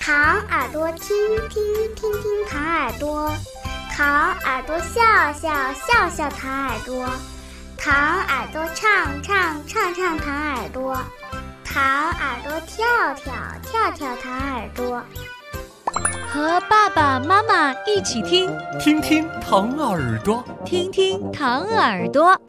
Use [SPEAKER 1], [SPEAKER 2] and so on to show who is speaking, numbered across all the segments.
[SPEAKER 1] 糖耳朵听听听听糖耳朵，糖耳朵笑笑笑笑糖耳朵，糖耳朵唱唱唱唱糖耳朵，糖耳朵跳跳跳跳糖耳朵。
[SPEAKER 2] 和爸爸妈妈一起听，
[SPEAKER 3] 听听糖耳朵，
[SPEAKER 2] 听听糖耳朵。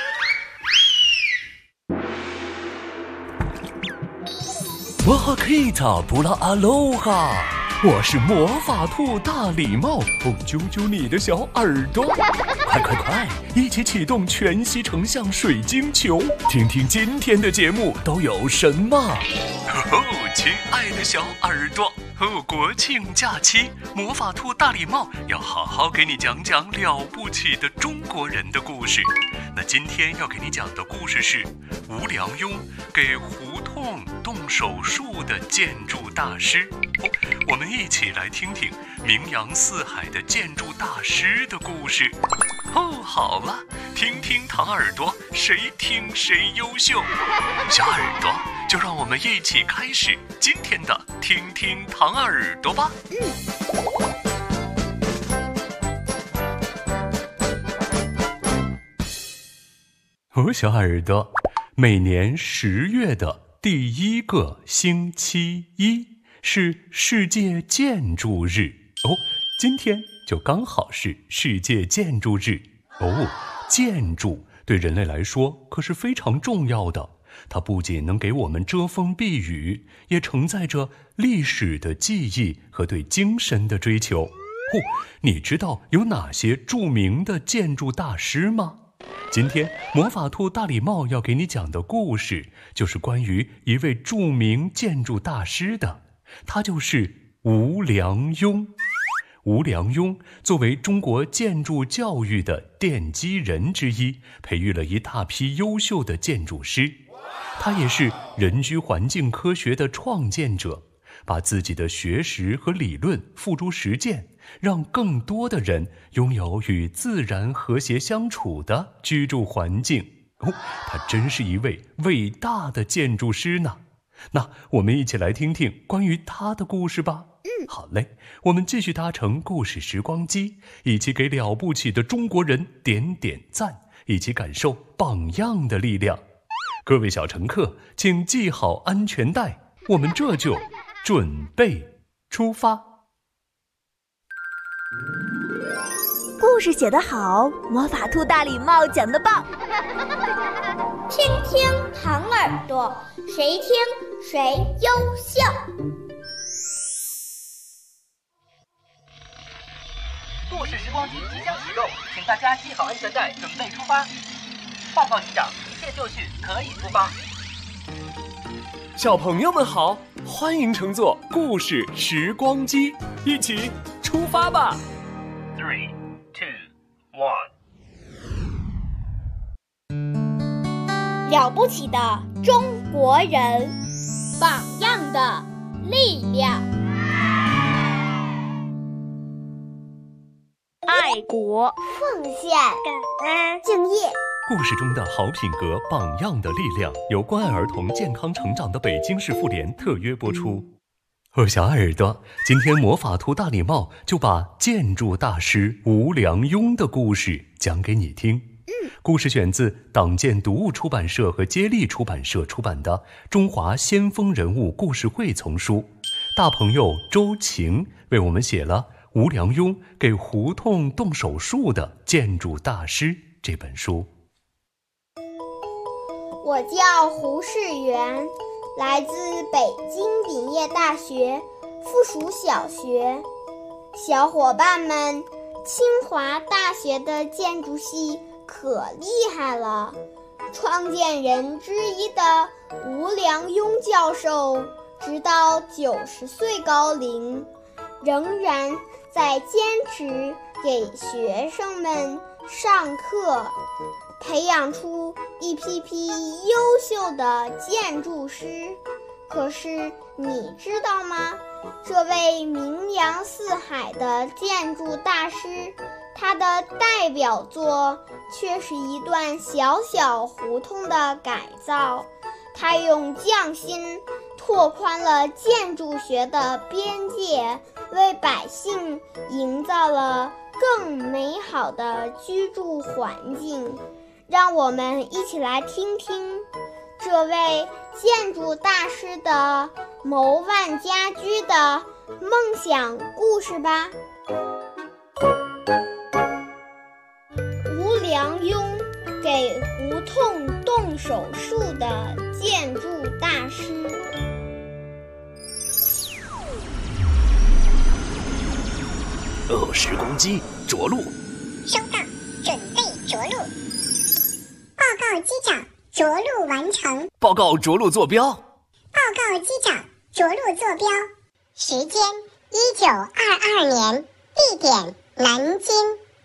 [SPEAKER 3] 哇哈 Kita 布拉阿罗哈，我是魔法兔大礼帽，揪揪你的小耳朵，快快快，一起启动全息成像水晶球，听听今天的节目都有什么。亲爱的小耳朵，国庆假期，魔法兔大礼帽要好好给你讲讲了不起的中国人的故事。那今天要给你讲的故事是吴良镛给胡同动手术的建筑大师。我们一起来听听名扬四海的建筑大师的故事。好了，听听糖耳朵，谁听谁优秀。小耳朵，就让我们一起开始今天的听听糖耳朵吧。小耳朵，每年10月的第1个星期一是世界建筑日今天就刚好是世界建筑日建筑对人类来说可是非常重要的，它不仅能给我们遮风避雨，也承载着历史的记忆和对精神的追求。你知道有哪些著名的建筑大师吗？今天魔法兔大礼帽要给你讲的故事就是关于一位著名建筑大师的，他就是吴良镛。吴良镛作为中国建筑教育的奠基人之一，培育了一大批优秀的建筑师。他也是人居环境科学的创建者，把自己的学识和理论付诸实践，让更多的人拥有与自然和谐相处的居住环境。他真是一位伟大的建筑师呢。那我们一起来听听关于他的故事吧。好嘞，我们继续搭乘故事时光机，一起给了不起的中国人点点赞，一起感受榜样的力量。各位小乘客，请系好安全带，我们这就准备出发。
[SPEAKER 2] 故事写得好，魔法兔大礼帽讲得棒。
[SPEAKER 1] 听听糖耳朵，谁听谁优秀。
[SPEAKER 4] 故事时光机即将启动，请大家系好安全带，准备出发。报告营长，一切就绪，可以出发。
[SPEAKER 3] 小朋友们好，欢迎乘坐故事时光机，一起出发吧。
[SPEAKER 4] 3、2、1。
[SPEAKER 1] 了不起的中国人，榜样的力量。
[SPEAKER 2] 爱国、
[SPEAKER 1] 奉献、感恩、敬业。
[SPEAKER 3] 故事中的好品格、榜样的力量，由关爱儿童健康成长的北京市妇联特约播出。小耳朵，今天魔法兔大礼帽就把建筑大师吴良镛的故事讲给你听。故事选自党建读物出版社和接力出版社出版的《中华先锋人物故事会》丛书。大朋友周晴为我们写了吴良镛给胡同动手术的建筑大师这本书。
[SPEAKER 1] 我叫胡世元，来自北京鼎业大学附属小学。小伙伴们，清华大学的建筑系可厉害了，创建人之一的吴良镛教授，直到90岁高龄，仍然在坚持给学生们上课，培养出一批批优秀的建筑师。可是你知道吗？这位名扬四海的建筑大师，他的代表作却是一段小小胡同的改造。他用匠心拓宽了建筑学的边界，为百姓营造了更美好的居住环境。让我们一起来听听这位建筑大师的谋万家居的梦想故事吧。吴良镛，给胡同动手术的建筑大师。
[SPEAKER 5] 20公斤，着陆。
[SPEAKER 6] 收到，准备着陆。报告机长，着陆完成。
[SPEAKER 5] 报告着陆坐标。
[SPEAKER 6] 报告机长，着陆坐标。时间1922年，地点南京。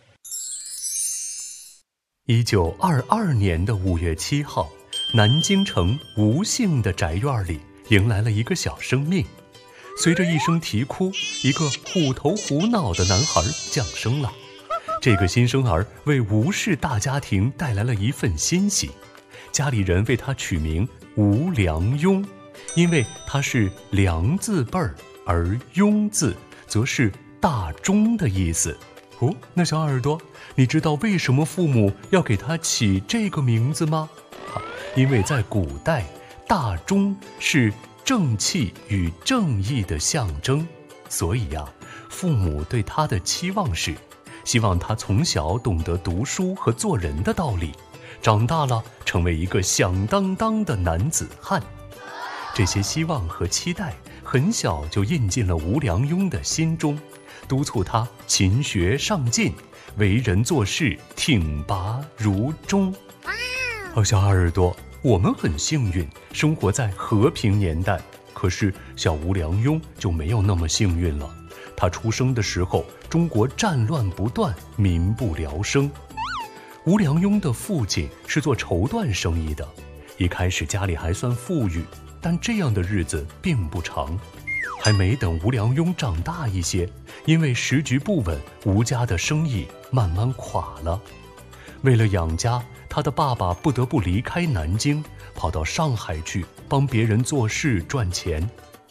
[SPEAKER 3] 1922年的5月7号，南京城吴姓的宅院里迎来了一个小生命。随着一声啼哭，一个虎头虎脑的男孩降生了。这个新生儿为吴氏大家庭带来了一份欣喜，家里人为他取名吴良镛，因为他是良字辈儿，而镛字则是大钟的意思。哦，那小耳朵，你知道为什么父母要给他起这个名字吗？因为在古代，大钟是正气与正义的象征，所以父母对他的期望是希望他从小懂得读书和做人的道理，长大了成为一个响当当的男子汉。这些希望和期待很小就印进了吴良镛的心中，督促他勤学上进，为人做事挺拔如钟。小耳朵，我们很幸运生活在和平年代，可是小吴良镛就没有那么幸运了。他出生的时候，中国战乱不断，民不聊生。吴良镛的父亲是做绸缎生意的，一开始家里还算富裕，但这样的日子并不长。还没等吴良镛长大一些，因为时局不稳，吴家的生意慢慢垮了。为了养家，他的爸爸不得不离开南京，跑到上海去帮别人做事赚钱。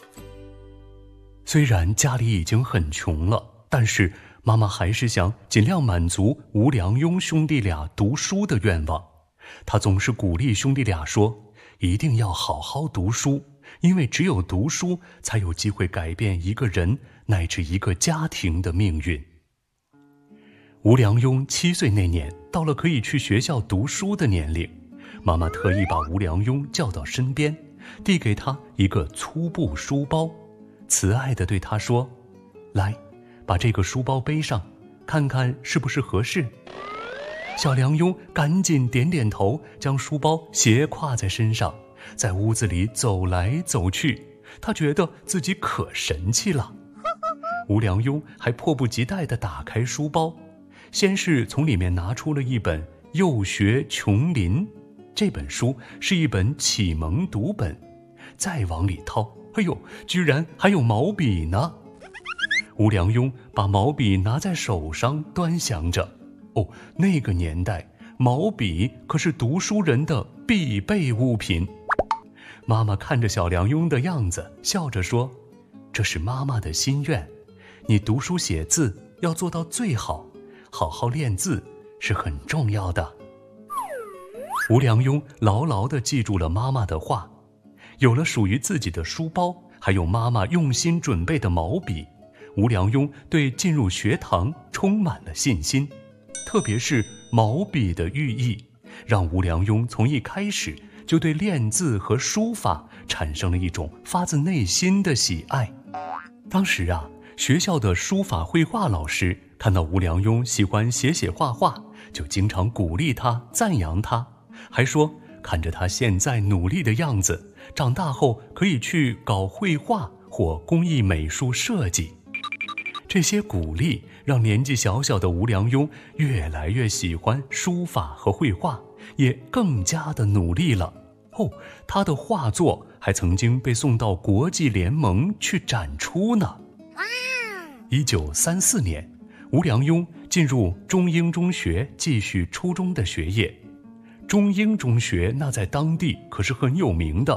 [SPEAKER 3] 虽然家里已经很穷了，但是妈妈还是想尽量满足吴良镛兄弟俩读书的愿望。她总是鼓励兄弟俩说，一定要好好读书，因为只有读书才有机会改变一个人乃至一个家庭的命运。吴良镛7岁那年到了可以去学校读书的年龄，妈妈特意把吴良镛叫到身边，递给他一个粗布书包，慈爱地对他说，来，把这个书包背上，看看是不是合适。小良镛赶紧点点头，将书包斜挎在身上，在屋子里走来走去，他觉得自己可神气了。吴良镛还迫不及待地打开书包，先是从里面拿出了一本《幼学琼林》，这本书是一本启蒙读本，再往里掏，哎呦，居然还有毛笔呢！吴良镛把毛笔拿在手上端详着，那个年代毛笔可是读书人的必备物品。妈妈看着小良镛的样子，笑着说，这是妈妈的心愿，你读书写字要做到最好，好好练字是很重要的。吴良镛牢牢地记住了妈妈的话，有了属于自己的书包，还有妈妈用心准备的毛笔，吴良镛对进入学堂充满了信心。特别是毛笔的寓意，让吴良镛从一开始就对练字和书法产生了一种发自内心的喜爱。当时学校的书法绘画老师看到吴良镛喜欢写画画，就经常鼓励他，赞扬他，还说看着他现在努力的样子，长大后可以去搞绘画或工艺美术设计。这些鼓励让年纪小小的吴良镛越来越喜欢书法和绘画，也更加的努力了。他的画作还曾经被送到国际联盟去展出呢。1934年，吴良镛进入中英中学继续初中的学业。中英中学那在当地可是很有名的，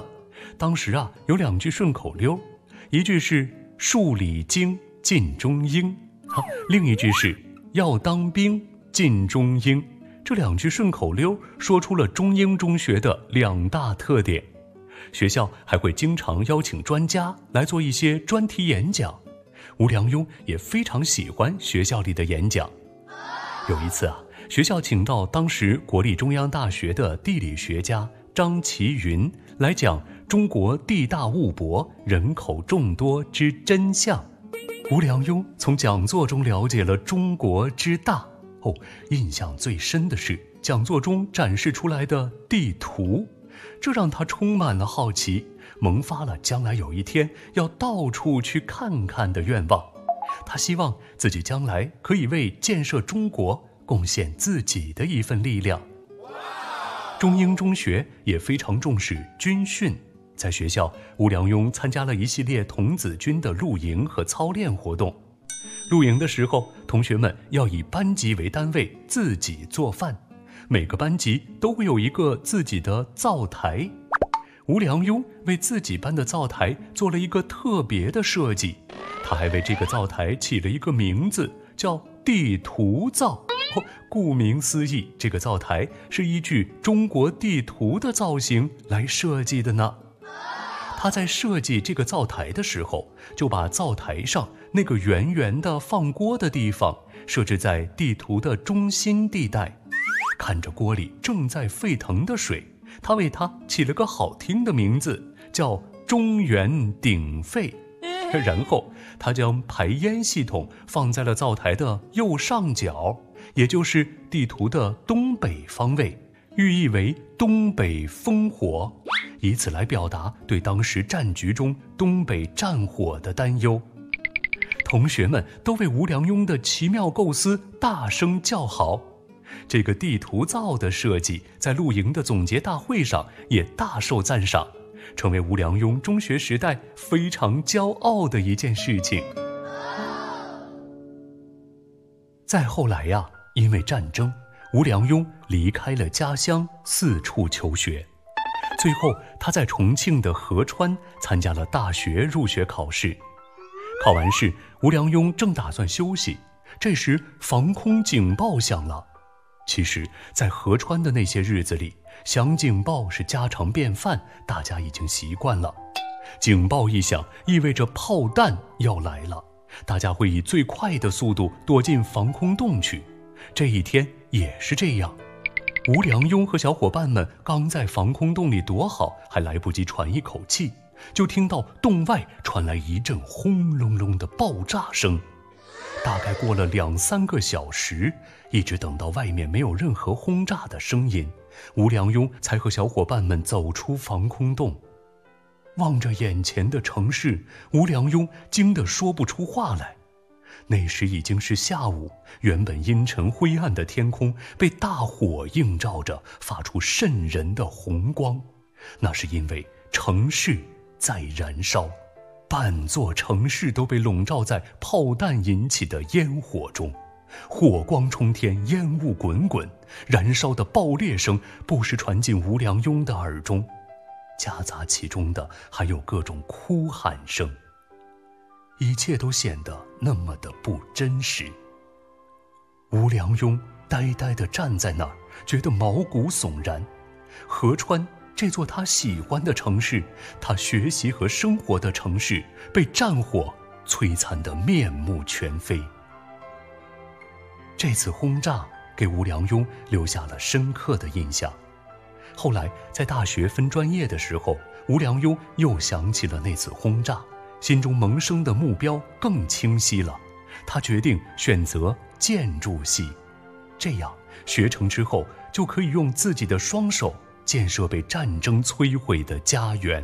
[SPEAKER 3] 当时有2句顺口溜，一句是数理精进中英，另一句是要当兵进中英。这2句顺口溜说出了中英中学的2大特点。学校还会经常邀请专家来做一些专题演讲，吴良镛也非常喜欢学校里的演讲。有一次学校请到当时国立中央大学的地理学家张其云来讲中国地大物博，人口众多之真相。吴良镛从讲座中了解了中国之大。印象最深的是讲座中展示出来的地图，这让他充满了好奇，萌发了将来有一天要到处去看看的愿望。他希望自己将来可以为建设中国贡献自己的一份力量。中英中学也非常重视军训，在学校，吴良镛参加了一系列童子军的露营和操练活动。露营的时候，同学们要以班级为单位自己做饭，每个班级都会有一个自己的灶台。吴良镛为自己班的灶台做了一个特别的设计，他还为这个灶台起了一个名字，叫地图灶。顾名思义，这个灶台是依据中国地图的造型来设计的呢。他在设计这个灶台的时候，就把灶台上那个圆圆的放锅的地方设置在地图的中心地带。看着锅里正在沸腾的水，他为它起了个好听的名字，叫中原鼎沸。然后他将排烟系统放在了灶台的右上角，也就是地图的东北方位，寓意为东北烽火，以此来表达对当时战局中东北战火的担忧。同学们都为吴良镛的奇妙构思大声叫好。这个地图灶的设计在露营的总结大会上也大受赞赏，成为吴良镛中学时代非常骄傲的一件事情。再后来因为战争，吴良镛离开了家乡，四处求学。最后他在重庆的合川参加了大学入学考试。考完试，吴良镛正打算休息，这时防空警报响了。其实在合川的那些日子里，响警报是家常便饭，大家已经习惯了。警报一响，意味着炮弹要来了，大家会以最快的速度躲进防空洞去。这一天也是这样，吴良镛和小伙伴们刚在防空洞里躲好，还来不及喘一口气，就听到洞外传来一阵轰隆隆的爆炸声。大概过了2-3个小时，一直等到外面没有任何轰炸的声音，吴良镛才和小伙伴们走出防空洞。望着眼前的城市，吴良镛惊得说不出话来。那时已经是下午，原本阴沉灰暗的天空被大火映照着，发出瘆人的红光。那是因为城市在燃烧，半座城市都被笼罩在炮弹引起的烟火中，火光冲天，烟雾滚滚，燃烧的爆裂声不时传进吴良镛的耳中，夹杂其中的还有各种哭喊声，一切都显得那么的不真实。吴良镛呆呆地站在那儿，觉得毛骨悚然。合川这座他喜欢的城市，他学习和生活的城市，被战火摧残得面目全非。这次轰炸给吴良镛留下了深刻的印象。后来在大学分专业的时候，吴良镛又想起了那次轰炸，心中萌生的目标更清晰了。他决定选择建筑系，这样学成之后就可以用自己的双手建设被战争摧毁的家园。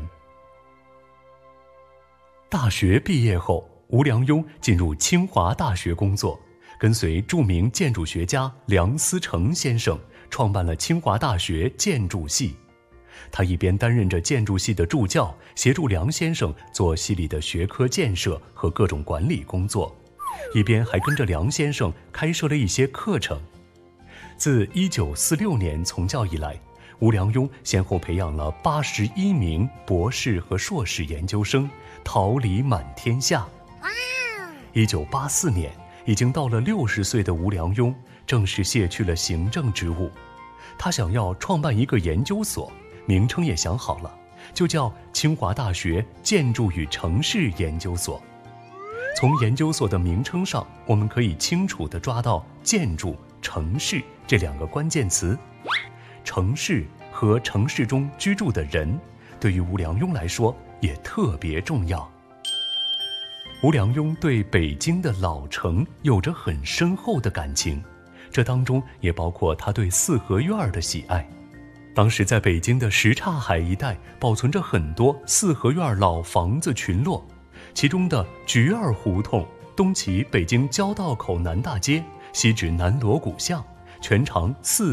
[SPEAKER 3] 大学毕业后，吴良镛进入清华大学工作，跟随著名建筑学家梁思成先生创办了清华大学建筑系。他一边担任着建筑系的助教，协助梁先生做系里的学科建设和各种管理工作，一边还跟着梁先生开设了一些课程。自1946年从教以来， 吴良镛先后培养了81名博士和硕士研究生，桃李满天下。1984年，已经到了60岁的吴良镛正式卸去了行政职务。他想要创办一个研究所，名称也想好了，就叫清华大学建筑与城市研究所。从研究所的名称上，我们可以清楚地抓到建筑、城市这2个关键词。城市和城市中居住的人，对于吴良镛来说也特别重要。吴良镛对北京的老城有着很深厚的感情，这当中也包括他对四合院的喜爱。当时在北京的什刹海一带保存着很多四合院老房子群落，其中的菊儿胡同东起北京交道口南大街，西至南锣鼓巷，全长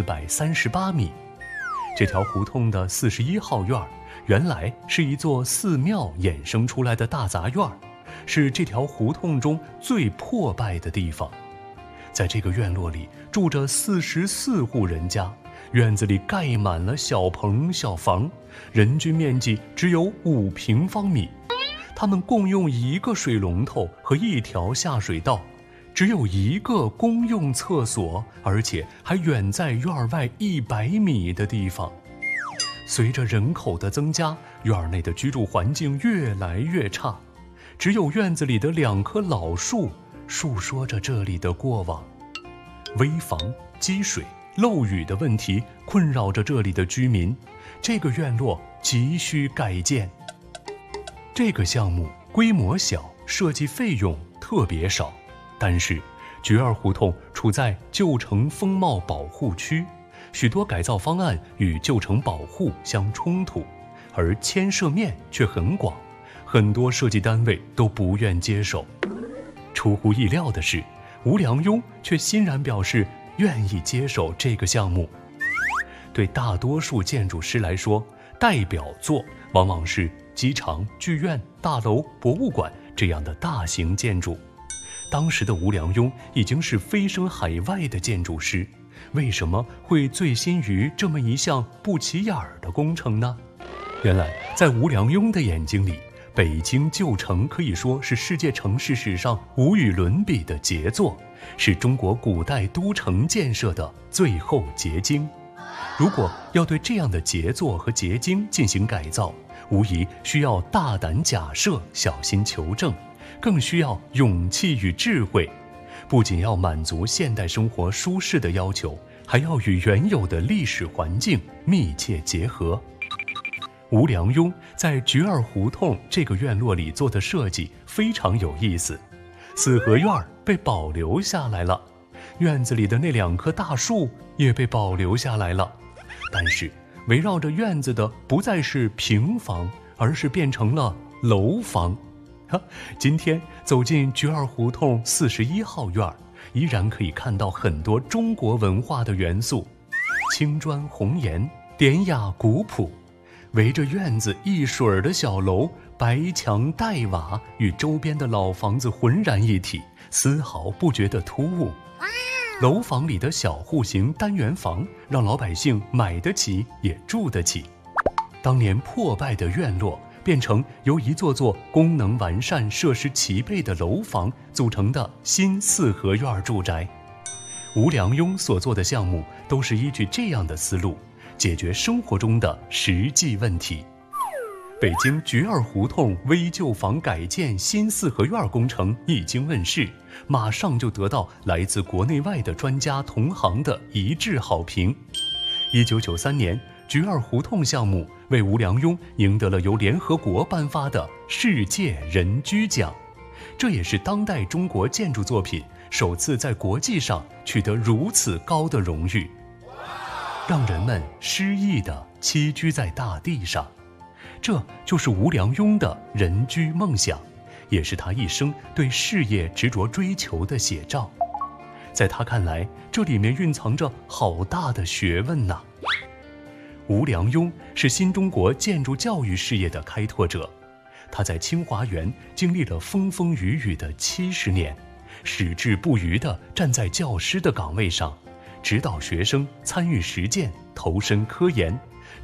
[SPEAKER 3] 438米。这条胡同的41号院原来是一座寺庙衍生出来的大杂院，是这条胡同中最破败的地方。在这个院落里住着44户人家，院子里盖满了小棚小房，人均面积只有5平方米。他们共用1个水龙头和1条下水道，只有1个公用厕所，而且还远在院外100米的地方。随着人口的增加，院内的居住环境越来越差，只有院子里的2棵老树述说着这里的过往。危房、积水、漏雨的问题困扰着这里的居民，这个院落急需改建。这个项目规模小，设计费用特别少，但是菊儿胡同处在旧城风貌保护区，许多改造方案与旧城保护相冲突，而牵涉面却很广，很多设计单位都不愿接手。出乎意料的是，吴良镛却欣然表示愿意接手这个项目。对大多数建筑师来说，代表作往往是机场、剧院、大楼、博物馆这样的大型建筑。当时的吴良镛已经是飞升海外的建筑师，为什么会醉心于这么一项不起眼的工程呢？原来在吴良镛的眼睛里，北京旧城可以说是世界城市史上无与伦比的杰作，是中国古代都城建设的最后结晶。如果要对这样的杰作和结晶进行改造，无疑需要大胆假设，小心求证，更需要勇气与智慧。不仅要满足现代生活舒适的要求，还要与原有的历史环境密切结合。吴良镛在菊儿胡同这个院落里做的设计非常有意思，四合院被保留下来了，院子里的那2棵大树也被保留下来了，但是围绕着院子的不再是平房，而是变成了楼房。今天走进菊儿胡同41号院，依然可以看到很多中国文化的元素，青砖红岩，典雅古朴。围着院子一水儿的小楼，白墙黛瓦，与周边的老房子浑然一体，丝毫不觉得突兀。楼房里的小户型单元房，让老百姓买得起也住得起。当年破败的院落变成由一座座功能完善、设施齐备的楼房组成的新四合院住宅。吴良镛所做的项目都是依据这样的思路，解决生活中的实际问题。北京菊儿胡同危旧房改建新四合院工程一经问世，马上就得到来自国内外的专家同行的一致好评。1993年，菊儿胡同项目为吴良镛赢得了由联合国颁发的世界人居奖，这也是当代中国建筑作品首次在国际上取得如此高的荣誉，让人们诗意地栖居在大地上。这就是吴良镛的人居梦想，也是他一生对事业执着追求的写照。在他看来，这里面蕴藏着好大的学问呐。吴良镛是新中国建筑教育事业的开拓者，他在清华园经历了风风雨雨的70年，矢志不渝地站在教师的岗位上，指导学生参与实践，投身科研，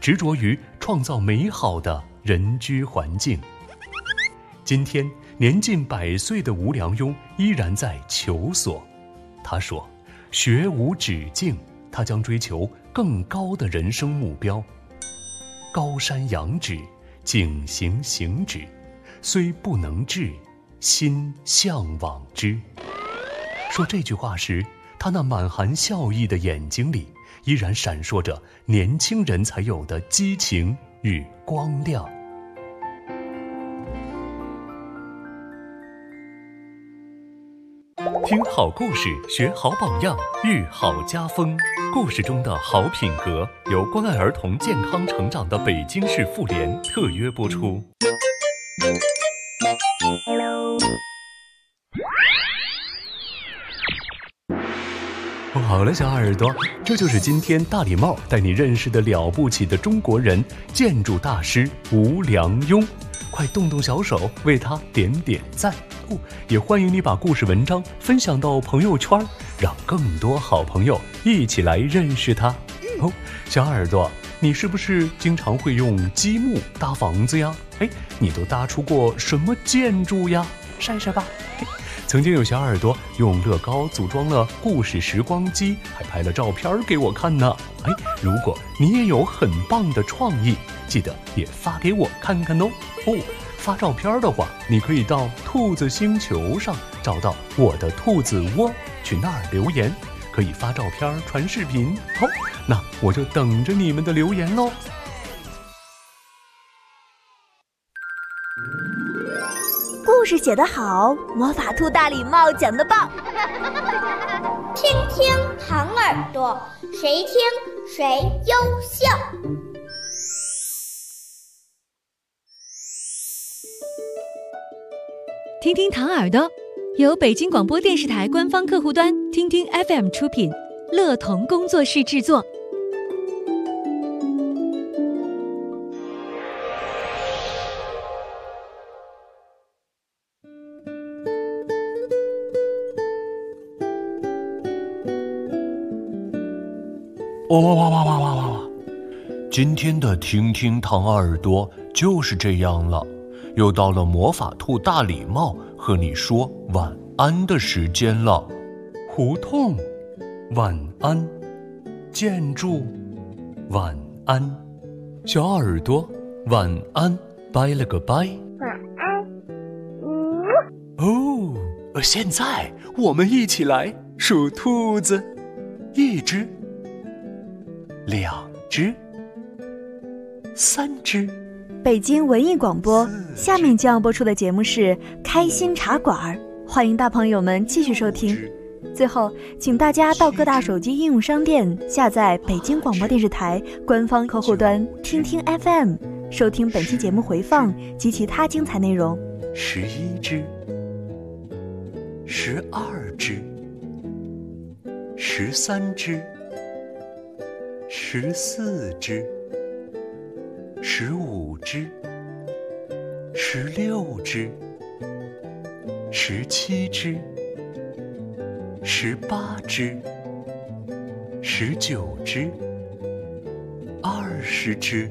[SPEAKER 3] 执着于创造美好的人居环境。今天年近100岁的吴良镛依然在求索。他说，学无止境，他将追求更高的人生目标。高山仰止，景行行止，虽不能至，心向往之。说这句话时，他那满含笑意的眼睛里依然闪烁着年轻人才有的激情与光亮。听好故事，学好榜样，育好家风。故事中的好品格由关爱儿童健康成长的北京市妇联特约播出。好了，小耳朵，这就是今天大礼帽带你认识的了不起的中国人建筑大师吴良镛。快动动小手为他点点赞哦！也欢迎你把故事文章分享到朋友圈，让更多好朋友一起来认识他哦。小耳朵，你是不是经常会用积木搭房子呀？你都搭出过什么建筑呀？晒晒吧。曾经有小耳朵用乐高组装了故事时光机，还拍了照片给我看呢。如果你也有很棒的创意，记得也发给我看看哦。发照片的话，你可以到兔子星球上找到我的兔子窝，去那儿留言，可以发照片传视频。好，那我就等着你们的留言咯。
[SPEAKER 2] 故事写得好，魔法兔大礼帽讲得棒。
[SPEAKER 1] 听听糖耳朵，谁听谁优秀。
[SPEAKER 7] 听听糖耳朵由北京广播电视台官方客户端听听 FM 出品，乐童工作室制作。
[SPEAKER 3] 哇！今天的听听糖耳朵就是这样了，又到了魔法兔大礼帽和你说晚安的时间了。胡同，晚安；建筑，晚安；小耳朵，晚安，拜了个拜。
[SPEAKER 6] 晚安。
[SPEAKER 3] 现在我们一起来数兔子，1只。2只，3只。
[SPEAKER 2] 北京文艺广播，下面将要播出的节目是开心茶馆，欢迎大朋友们继续收听。最后，请大家到各大手机应用商店下载北京广播电视台官方客户端听听 FM， 收听本期节目回放及其他精彩内容。
[SPEAKER 3] 11只，12只，13只，14只，15只，16只，17只，18只，19只，20只。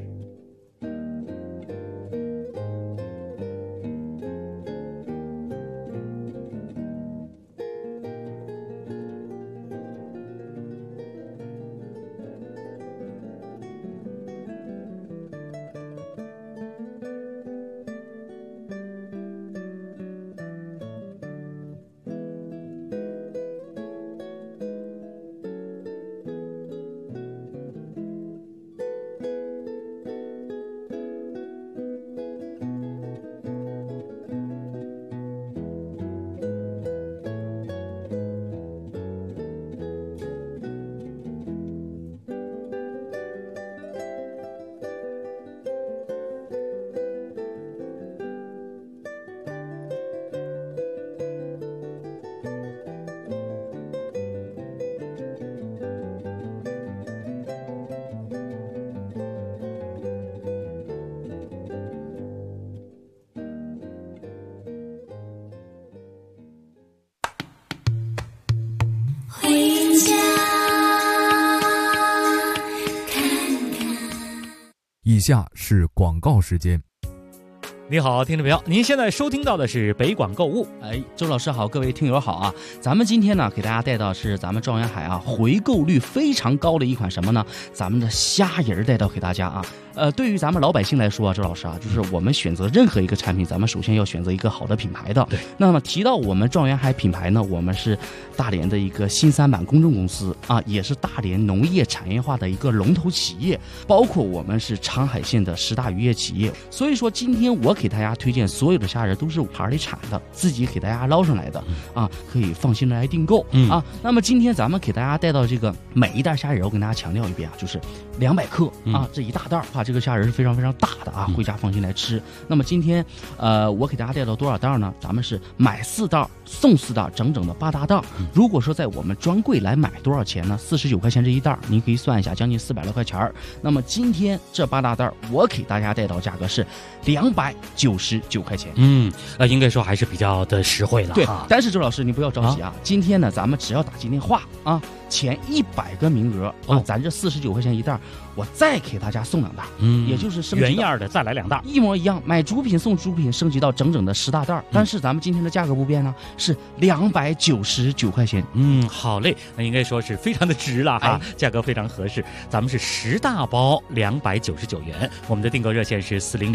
[SPEAKER 8] 下是广告时间。
[SPEAKER 9] 你好，听众朋友，您现在收听到的是北广购物。
[SPEAKER 10] 周老师好，各位听友好啊！咱们今天呢，给大家带到是咱们状元海啊回购率非常高的一款什么呢？咱们的虾仁带到给大家啊。对于咱们老百姓来说啊，周老师啊，就是我们选择任何一个产品，咱们首先要选择一个好的品牌的。
[SPEAKER 9] 对。
[SPEAKER 10] 那么提到我们状元海品牌呢，我们是大连的一个新三板公证公司啊，也是大连农业产业化的一个龙头企业，包括我们是长海县的10大渔业企业。所以说，今天我给大家推荐所有的虾仁都是海里产的，自己给大家捞上来的啊，可以放心的来订购啊。那么今天咱们给大家带到这个每一袋虾仁，我跟大家强调一遍啊，就是200克啊，这一大袋啊，这个虾仁是非常非常大的啊，回家放心来吃。那么今天我给大家带到多少袋呢？咱们是买4袋送4袋，整整的8大袋。如果说在我们专柜来买多少钱呢？49块钱这一袋，您可以算一下，将近400多块钱。那么今天这8大袋，我给大家带到价格是299块钱。
[SPEAKER 9] 应该说还是比较的实惠了。
[SPEAKER 10] 对，但是周老师你不要着急啊，今天呢咱们只要打进电话啊，前100个名额啊，咱这49块钱一袋，我再给大家送2袋，也就是升级
[SPEAKER 9] 原样的再来2袋，
[SPEAKER 10] 一模一样，买主品送主品，升级到整整的10大袋。但是咱们今天的价格不变呢，是299块钱。
[SPEAKER 9] 好嘞，那应该说是非常的值了哈，价格非常合适。咱们是10大包299元，我们的订购热线是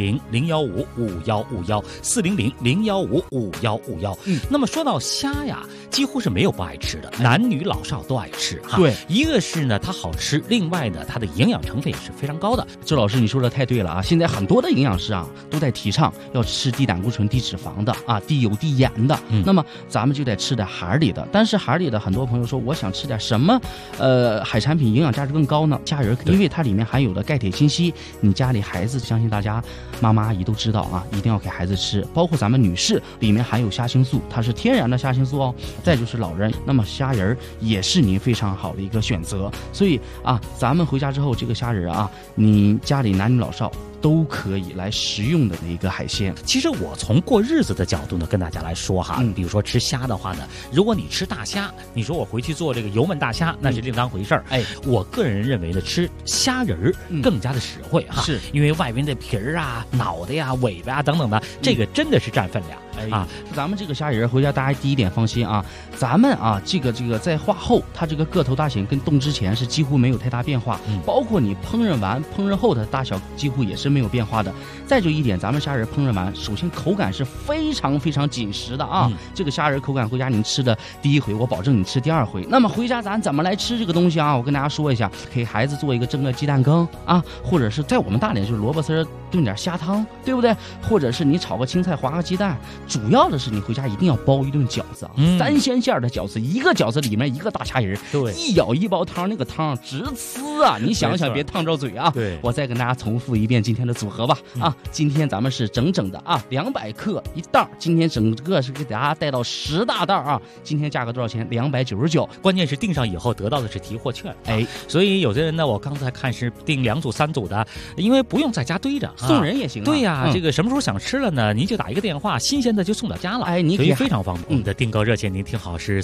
[SPEAKER 9] 400-015-5151，400-015-5151。那么说到虾呀，几乎是没有不爱吃的，男女老少都爱吃哈。
[SPEAKER 10] 对，
[SPEAKER 9] 一个是呢它好吃，另外呢它的营养成分也是非常高的。
[SPEAKER 10] 周老师你说的太对了啊！现在很多的营养师啊都在提倡要吃低胆固醇、低脂肪的啊，低油、低盐的。那么咱们就得吃点海里的。但是海里的很多朋友说，我想吃点什么海产品营养价值更高呢？虾仁，因为它里面含有的钙、铁、锌、硒，你家里孩子相信大家妈妈阿姨都知道啊，一定要给孩子吃。包括咱们女士里面含有虾青素，它是天然的虾青素哦。再就是老人，那么虾仁也是您非常好的一个选择。所以啊，咱们回家之后这个虾仁啊，你家里男女老少都可以来食用的一个海鲜。
[SPEAKER 9] 其实我从过日子的角度呢，跟大家来说哈，比如说吃虾的话呢，如果你吃大虾，你说我回去做这个油焖大虾，那是另当回事儿。我个人认为呢，吃虾仁更加的实惠哈，是因为外面的皮儿啊、脑袋呀、尾巴啊等等的，这个真的是占分量。
[SPEAKER 10] 咱们这个虾仁回家大家第一点放心啊，咱们啊这个在化后，它这个个头大小跟冻之前是几乎没有太大变化，包括你烹饪完烹饪后的大小几乎也是没有变化的。再就一点，咱们虾仁烹饪完，首先口感是非常非常紧实的啊，这个虾仁口感回家您吃的第一回，我保证你吃第2回。那么回家咱怎么来吃这个东西啊？我跟大家说一下，给孩子做一个蒸个鸡蛋羹啊，或者是在我们大连就是萝卜丝炖点虾汤，对不对？或者是你炒个青菜划个鸡蛋。主要的是你回家一定要包一顿饺子啊，3鲜馅的饺子，一个饺子里面一个大虾仁，
[SPEAKER 9] 对，
[SPEAKER 10] 一舀一包汤，那个汤直呲啊！你想想别烫着嘴啊！
[SPEAKER 9] 对，
[SPEAKER 10] 我再跟大家重复一遍今天的组合吧啊！今天咱们是整整的啊200克一袋，今天整个是给大家带到10大袋啊！今天价格多少钱？299，
[SPEAKER 9] 关键是订上以后得到的是提货券，所以有的人呢，我刚才看是订2组3组的，因为不用在家堆着，
[SPEAKER 10] 送人也行。
[SPEAKER 9] 对呀，这个什么时候想吃了呢？您就打一个电话，新鲜的就送到家了，所以非常方便。我们的订购热线您听好是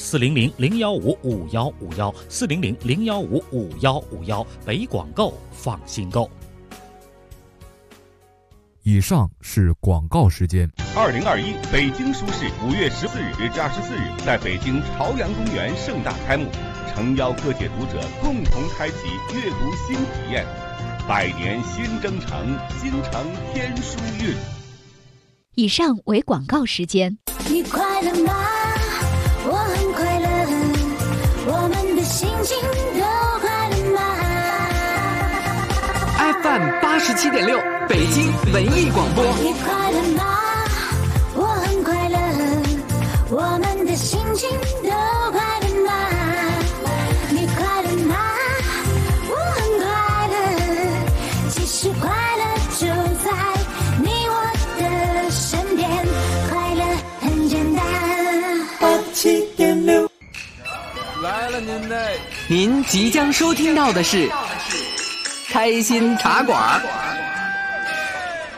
[SPEAKER 9] 400-015-5151，400-015-5151，北广购放心购。
[SPEAKER 8] 以上是广告时间。
[SPEAKER 11] 2021北京书市5月14日至24日在北京朝阳公园盛大开幕，诚邀各界读者共同开启阅读新体验。100年新征程，京城天书韵。
[SPEAKER 7] 以上为广告时间。
[SPEAKER 12] 你快乐吗？我很快乐，我们的心情都快乐吗？
[SPEAKER 5] FM 87.6北京文艺广播。
[SPEAKER 12] 你快乐吗？我很快乐，我们的心情都快乐吗？你快乐吗？我很快乐，其实快乐就在你我的身边，快乐很简单。87.6
[SPEAKER 5] 来了您即将收听到的是开心茶馆。